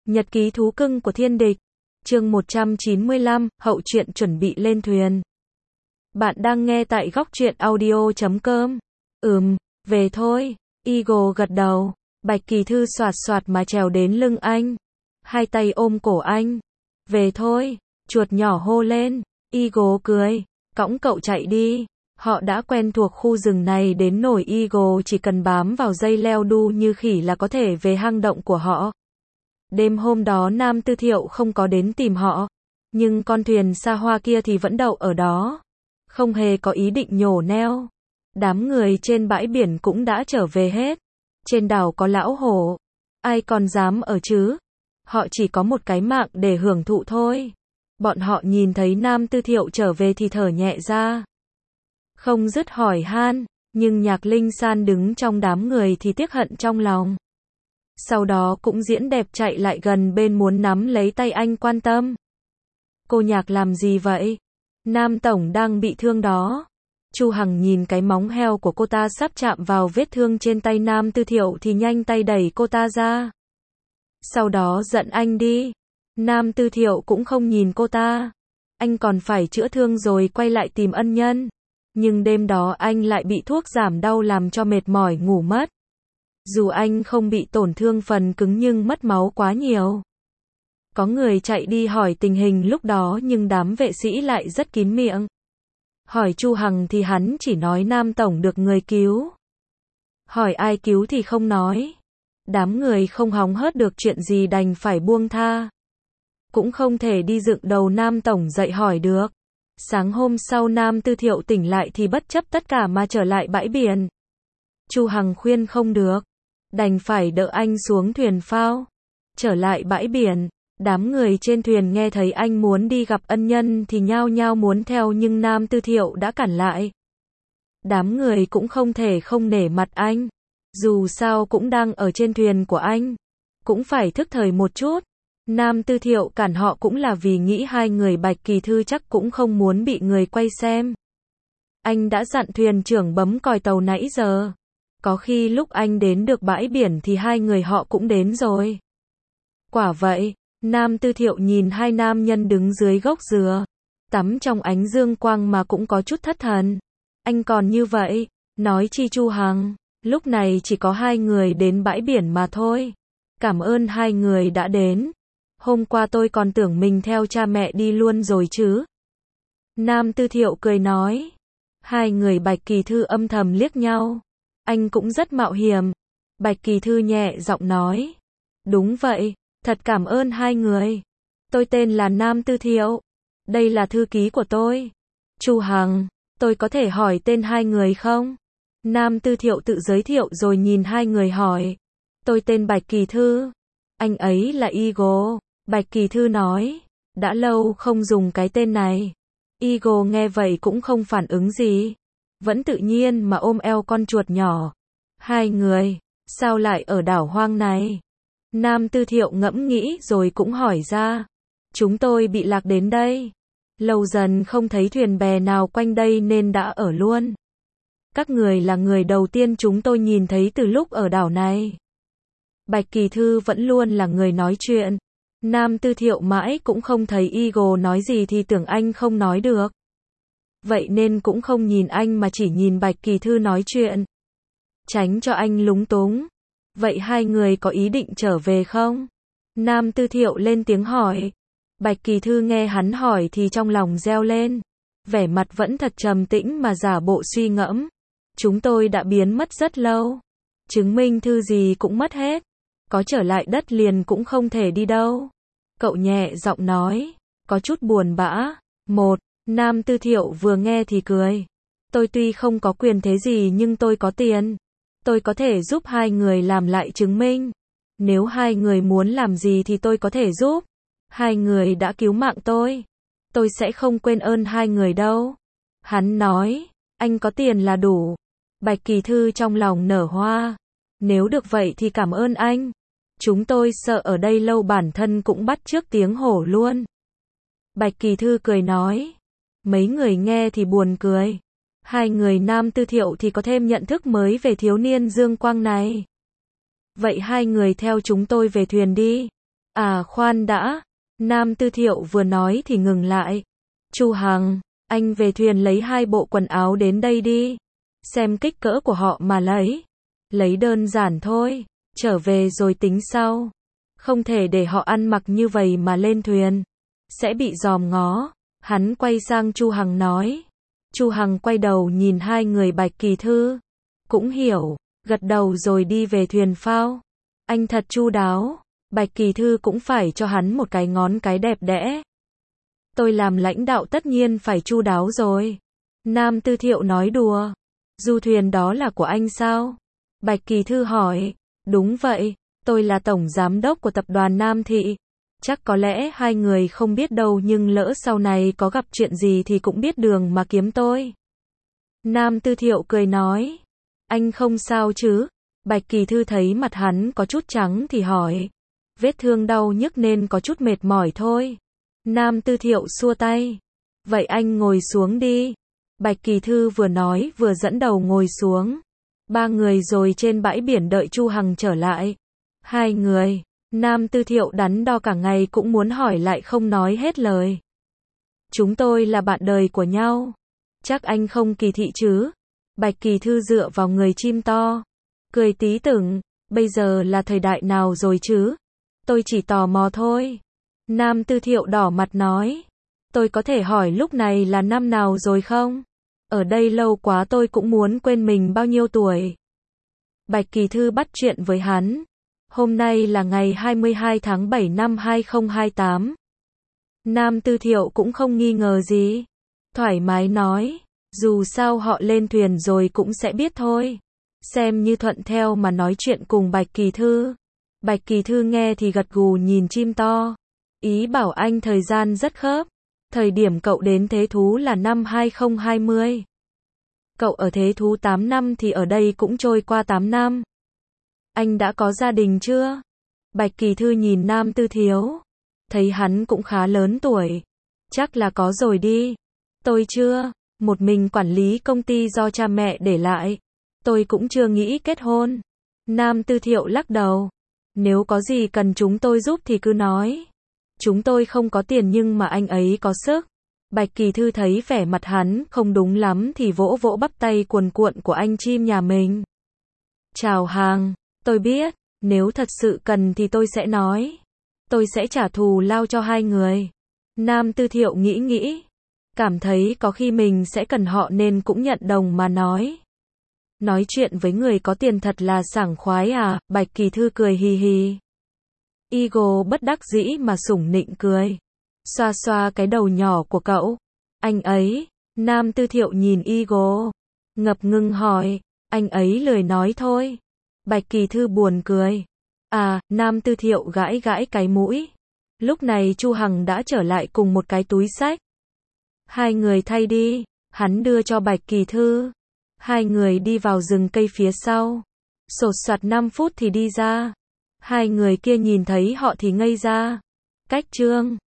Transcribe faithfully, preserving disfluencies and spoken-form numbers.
Nhật ký thú cưng của thiên địch. Chương một trăm chín mươi lăm, hậu truyện chuẩn bị lên thuyền. Bạn đang nghe tại góc truyện audio chấm com. Ừm, về thôi. Eagle gật đầu. Bạch Kỳ Thư xoạt xoạt mà trèo đến lưng anh. Hai tay ôm cổ anh. Về thôi. Chuột nhỏ hô lên. Eagle cười. Cõng cậu chạy đi. Họ đã quen thuộc khu rừng này đến nỗi Eagle chỉ cần bám vào dây leo đu như khỉ là có thể về hang động của họ. Đêm hôm đó Nam Tư Thiệu không có đến tìm họ, nhưng con thuyền xa hoa kia thì vẫn đậu ở đó, không hề có ý định nhổ neo. Đám người trên bãi biển cũng đã trở về hết. Trên đảo có lão hổ, ai còn dám ở chứ? Họ chỉ có một cái mạng để hưởng thụ thôi. Bọn họ nhìn thấy Nam Tư Thiệu trở về thì thở nhẹ ra. Không dứt hỏi han, nhưng Nhạc Linh San đứng trong đám người thì tiếc hận trong lòng. Sau đó cũng diễn đẹp chạy lại gần bên muốn nắm lấy tay anh quan tâm. Cô Nhạc làm gì vậy? Nam Tổng đang bị thương đó. Chu Hằng nhìn cái móng heo của cô ta sắp chạm vào vết thương trên tay Nam Tư Thiệu thì nhanh tay đẩy cô ta ra. Sau đó giận anh đi. Nam Tư Thiệu cũng không nhìn cô ta. Anh còn phải chữa thương rồi quay lại tìm ân nhân. Nhưng đêm đó anh lại bị thuốc giảm đau làm cho mệt mỏi ngủ mất. Dù anh không bị tổn thương phần cứng nhưng mất máu quá nhiều. Có người chạy đi hỏi tình hình lúc đó nhưng đám vệ sĩ lại rất kín miệng. Hỏi Chu Hằng thì hắn chỉ nói Nam Tổng được người cứu. Hỏi ai cứu thì không nói. Đám người không hóng hớt được chuyện gì đành phải buông tha. Cũng không thể đi dựng đầu Nam Tổng dậy hỏi được. Sáng hôm sau Nam Tư Thiệu tỉnh lại thì bất chấp tất cả mà trở lại bãi biển. Chu Hằng khuyên không được, đành phải đỡ anh xuống thuyền phao. Trở lại bãi biển, đám người trên thuyền nghe thấy anh muốn đi gặp ân nhân thì nhao nhao muốn theo nhưng Nam Tư Thiệu đã cản lại. Đám người cũng không thể không nể mặt anh, dù sao cũng đang ở trên thuyền của anh, cũng phải thức thời một chút. Nam Tư Thiệu cản họ cũng là vì nghĩ hai người Bạch Kỳ Thư chắc cũng không muốn bị người quay xem. Anh đã dặn thuyền trưởng bấm còi tàu nãy giờ. Có khi lúc anh đến được bãi biển thì hai người họ cũng đến rồi. Quả vậy, Nam Tư Thiệu nhìn hai nam nhân đứng dưới gốc dừa, tắm trong ánh dương quang mà cũng có chút thất thần. Anh còn như vậy, nói chi Chu Hằng, lúc này chỉ có hai người đến bãi biển mà thôi. Cảm ơn hai người đã đến. Hôm qua tôi còn tưởng mình theo cha mẹ đi luôn rồi chứ. Nam Tư Thiệu cười nói. Hai người Bạch Kỳ Thư âm thầm liếc nhau. Anh cũng rất mạo hiểm. Bạch Kỳ Thư nhẹ giọng nói. Đúng vậy, thật cảm ơn hai người. Tôi tên là Nam Tư Thiệu. Đây là thư ký của tôi. Chu Hằng, tôi có thể hỏi tên hai người không? Nam Tư Thiệu tự giới thiệu rồi nhìn hai người hỏi. Tôi tên Bạch Kỳ Thư. Anh ấy là Eagle. Bạch Kỳ Thư nói. Đã lâu không dùng cái tên này. Eagle nghe vậy cũng không phản ứng gì. Vẫn tự nhiên mà ôm eo con chuột nhỏ. Hai người, sao lại ở đảo hoang này? Nam Tư Thiệu ngẫm nghĩ rồi cũng hỏi ra. Chúng tôi bị lạc đến đây. Lâu dần không thấy thuyền bè nào quanh đây nên đã ở luôn. Các người là người đầu tiên chúng tôi nhìn thấy từ lúc ở đảo này. Bạch Kỳ Thư vẫn luôn là người nói chuyện. Nam Tư Thiệu mãi cũng không thấy Eagle nói gì thì tưởng anh không nói được. Vậy nên cũng không nhìn anh mà chỉ nhìn Bạch Kỳ Thư nói chuyện. Tránh cho anh lúng túng. Vậy hai người có ý định trở về không? Nam Tư Thiệu lên tiếng hỏi. Bạch Kỳ Thư nghe hắn hỏi thì trong lòng reo lên. Vẻ mặt vẫn thật trầm tĩnh mà giả bộ suy ngẫm. Chúng tôi đã biến mất rất lâu. Chứng minh thư gì cũng mất hết. Có trở lại đất liền cũng không thể đi đâu. Cậu nhẹ giọng nói. Có chút buồn bã. Một. Nam Tư Thiệu vừa nghe thì cười. Tôi tuy không có quyền thế gì nhưng tôi có tiền. Tôi có thể giúp hai người làm lại chứng minh. Nếu hai người muốn làm gì thì tôi có thể giúp. Hai người đã cứu mạng tôi. Tôi sẽ không quên ơn hai người đâu. Hắn nói. Anh có tiền là đủ. Bạch Kỳ Thư trong lòng nở hoa. Nếu được vậy thì cảm ơn anh. Chúng tôi sợ ở đây lâu bản thân cũng bắt chước tiếng hổ luôn. Bạch Kỳ Thư cười nói. Mấy người nghe thì buồn cười. Hai người Nam Tư Thiệu thì có thêm nhận thức mới về thiếu niên dương quang này. Vậy hai người theo chúng tôi về thuyền đi. À khoan đã, Nam Tư Thiệu vừa nói thì ngừng lại. Chu Hằng, anh về thuyền lấy hai bộ quần áo đến đây đi. Xem kích cỡ của họ mà lấy. Lấy đơn giản thôi, trở về rồi tính sau. Không thể để họ ăn mặc như vậy mà lên thuyền. Sẽ bị dòm ngó. Hắn quay sang Chu Hằng nói. Chu Hằng quay đầu nhìn hai người Bạch Kỳ Thư. Cũng hiểu, gật đầu rồi đi về thuyền phao. Anh thật chu đáo. Bạch Kỳ Thư cũng phải cho hắn một cái ngón cái đẹp đẽ. Tôi làm lãnh đạo tất nhiên phải chu đáo rồi. Nam Tư Thiệu nói đùa. Du thuyền đó là của anh sao? Bạch Kỳ Thư hỏi. Đúng vậy, tôi là tổng giám đốc của tập đoàn Nam Thị. Chắc có lẽ hai người không biết đâu nhưng lỡ sau này có gặp chuyện gì thì cũng biết đường mà kiếm tôi. Nam Tư Thiệu cười nói. Anh không sao chứ? Bạch Kỳ Thư thấy mặt hắn có chút trắng thì hỏi. Vết thương đau nhức nên có chút mệt mỏi thôi. Nam Tư Thiệu xua tay. Vậy anh ngồi xuống đi. Bạch Kỳ Thư vừa nói vừa dẫn đầu ngồi xuống. Ba người rồi trên bãi biển đợi Chu Hằng trở lại. Hai người, Nam Tư Thiệu đắn đo cả ngày cũng muốn hỏi lại không nói hết lời. Chúng tôi là bạn đời của nhau. Chắc anh không kỳ thị chứ? Bạch Kỳ Thư dựa vào người chim to. Cười tí tưởng, bây giờ là thời đại nào rồi chứ? Tôi chỉ tò mò thôi. Nam Tư Thiệu đỏ mặt nói. Tôi có thể hỏi lúc này là năm nào rồi không? Ở đây lâu quá tôi cũng muốn quên mình bao nhiêu tuổi. Bạch Kỳ Thư bắt chuyện với hắn. Hôm nay là ngày hai mươi hai tháng bảy năm hai không hai tám. Nam Tư Thiệu cũng không nghi ngờ gì. Thoải mái nói. Dù sao họ lên thuyền rồi cũng sẽ biết thôi. Xem như thuận theo mà nói chuyện cùng Bạch Kỳ Thư. Bạch Kỳ Thư nghe thì gật gù nhìn chim to. Ý bảo anh thời gian rất khớp. Thời điểm cậu đến Thế Thú là năm hai không hai không. Cậu ở Thế Thú tám năm thì ở đây cũng trôi qua tám năm. Anh đã có gia đình chưa? Bạch Kỳ Thư nhìn Nam Tư Thiệu. Thấy hắn cũng khá lớn tuổi. Chắc là có rồi đi. Tôi chưa. Một mình quản lý công ty do cha mẹ để lại. Tôi cũng chưa nghĩ kết hôn. Nam Tư Thiệu lắc đầu. Nếu có gì cần chúng tôi giúp thì cứ nói. Chúng tôi không có tiền nhưng mà anh ấy có sức. Bạch Kỳ Thư thấy vẻ mặt hắn không đúng lắm thì vỗ vỗ bắp tay cuồn cuộn của anh chim nhà mình. Chào Hàng, tôi biết, nếu thật sự cần thì tôi sẽ nói. Tôi sẽ trả thù lao cho hai người. Nam Tư Thiệu nghĩ nghĩ. Cảm thấy có khi mình sẽ cần họ nên cũng nhận đồng mà nói. Nói chuyện với người có tiền thật là sảng khoái à, Bạch Kỳ Thư cười hì hì. Eagle bất đắc dĩ mà sủng nịnh cười. Xoa xoa cái đầu nhỏ của cậu. Anh ấy, Nam Tư Thiệu nhìn Eagle. Ngập ngừng hỏi, anh ấy lười nói thôi. Bạch Kỳ Thư buồn cười. À, Nam Tư Thiệu gãi gãi cái mũi. Lúc này Chu Hằng đã trở lại cùng một cái túi xách. Hai người thay đi, hắn đưa cho Bạch Kỳ Thư. Hai người đi vào rừng cây phía sau. Sột soạt năm phút thì đi ra. Hai người kia nhìn thấy họ thì ngây ra. Cách trương.